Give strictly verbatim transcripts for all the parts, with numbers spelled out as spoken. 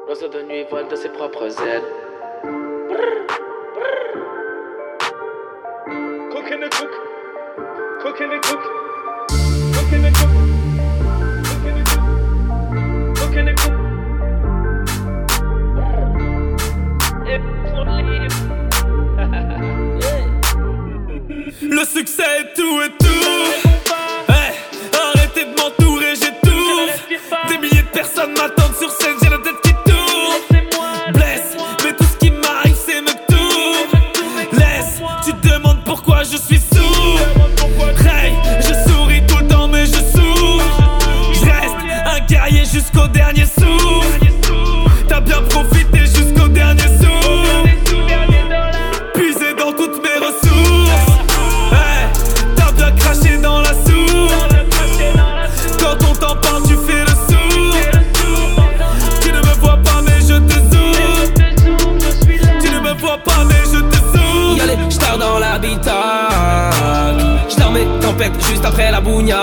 L'oiseau de nuit vole de ses propres ailes. Cook in the cook. Cook in the cook. Cook in the cook. Cook in the cook. Cook in the cook. Le succès est tout et tout. Hey, arrêtez de m'entourer, j'ai tout. Des milliers de personnes m'attendent sur scène, j'ai la tête qui tourne. Blesse, mais tout ce qui m'arrive c'est me tourne. Laisse, tu te demandes pourquoi je suis sourd. Hey, je souris tout le temps mais je souffre. Je reste un guerrier jusqu'au dernier souffle. T'as bien profité jusqu'au dernier souffle. Puisé dans toutes mes ressources. Hey, t'as bien craché dans la soupe. Quand on t'en parle tu fais le sourd. Tu ne me vois pas mais je te zoome. Tu ne me vois pas mais je te zoome. Y'allez, j'tard dans l'habitacle. J'tard mes tempêtes juste après la bougna.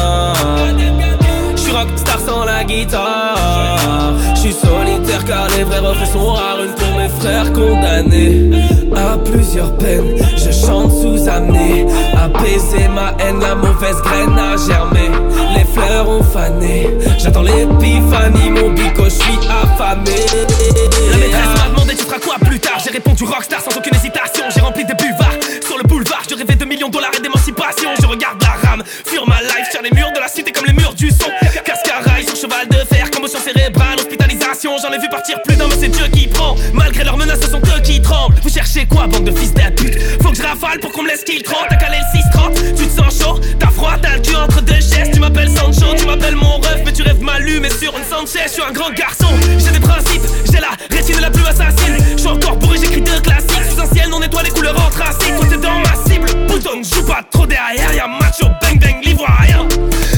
J'suis rockstar sans la guitare. J'suis solitaire car les vrais refrains sont rares. Une pour mes frères condamnés à plusieurs peines. Je chante sous amné. Apaiser ma haine, la mauvaise graine a germé. Les fleurs ont fané. J'attends l'épiphanie, mon bico, j'suis affamé. La maîtresse m'a demandé tu feras quoi plus tard. J'ai répondu rockstar sans aucune hésitation. J'ai rempli des buvards sur le boulevard. Je rêvais de millions de dollars et d'émancipation. Je regarde la rame fuir ma life sur les murs de la cité comme les murs du son. Casque à rail sur cheval de fer, commotion cérébrale, hospitalisation. J'en ai vu partir plus d'un mais c'est Dieu qui prend. Malgré leurs menaces ce sont eux qui tremblent. Vous cherchez quoi bande de fils d'abus? Faut que je rafale pour qu'on me laisse qu'il trente. T'as calé le six trente, tu te sens chaud. T'as froid, t'as le cul entre deux chaises. Tu m'appelles Sancho, tu m'appelles mon ref. Mais tu rêves m'allumer sur une Sanchez. Je suis un grand garçon, j'ai des principes. J'ai la rétine la plus assassine. Je suis encore bourré, j'écris deux classiques. Sous un ciel non étoilé, couleur anthracite. Toi t'es dans ma cible, bouton, joue pas trop derrière. Y'a macho, bang bang, l'ivoirien.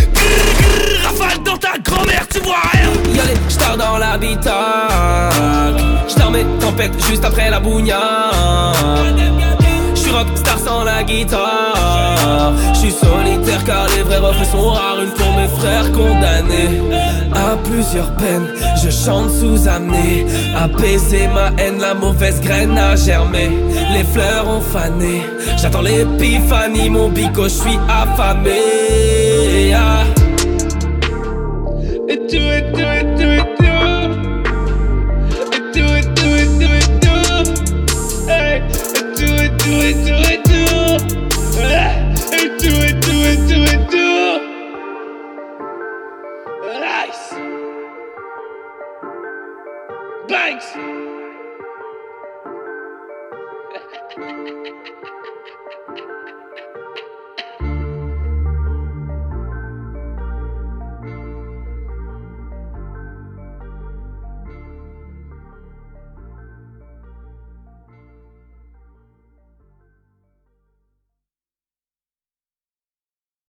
Rafale dans ta grand-mère, tu vois rien. Y'allez, j'tard dans l'habitacle. J'tard mes tempêtes juste après la bougna. J'suis rockstar sans la guitare. J'suis solitaire car les vrais refrains sont rares. Une pour mes frères condamnés à plusieurs peines. Je chante sous amné. Apaiser ma haine, la mauvaise graine a germé. Les fleurs ont fané. J'attends l'épiphanie, mon bico, j'suis affamé. Ah. Et tout, et tout, et tout, et tout. Et tout, et tout, et tout, et tout. Hey. Et tout, et tout, et tout, et tout. Et tout, et tout, et tout, et tout. Nice. Banks.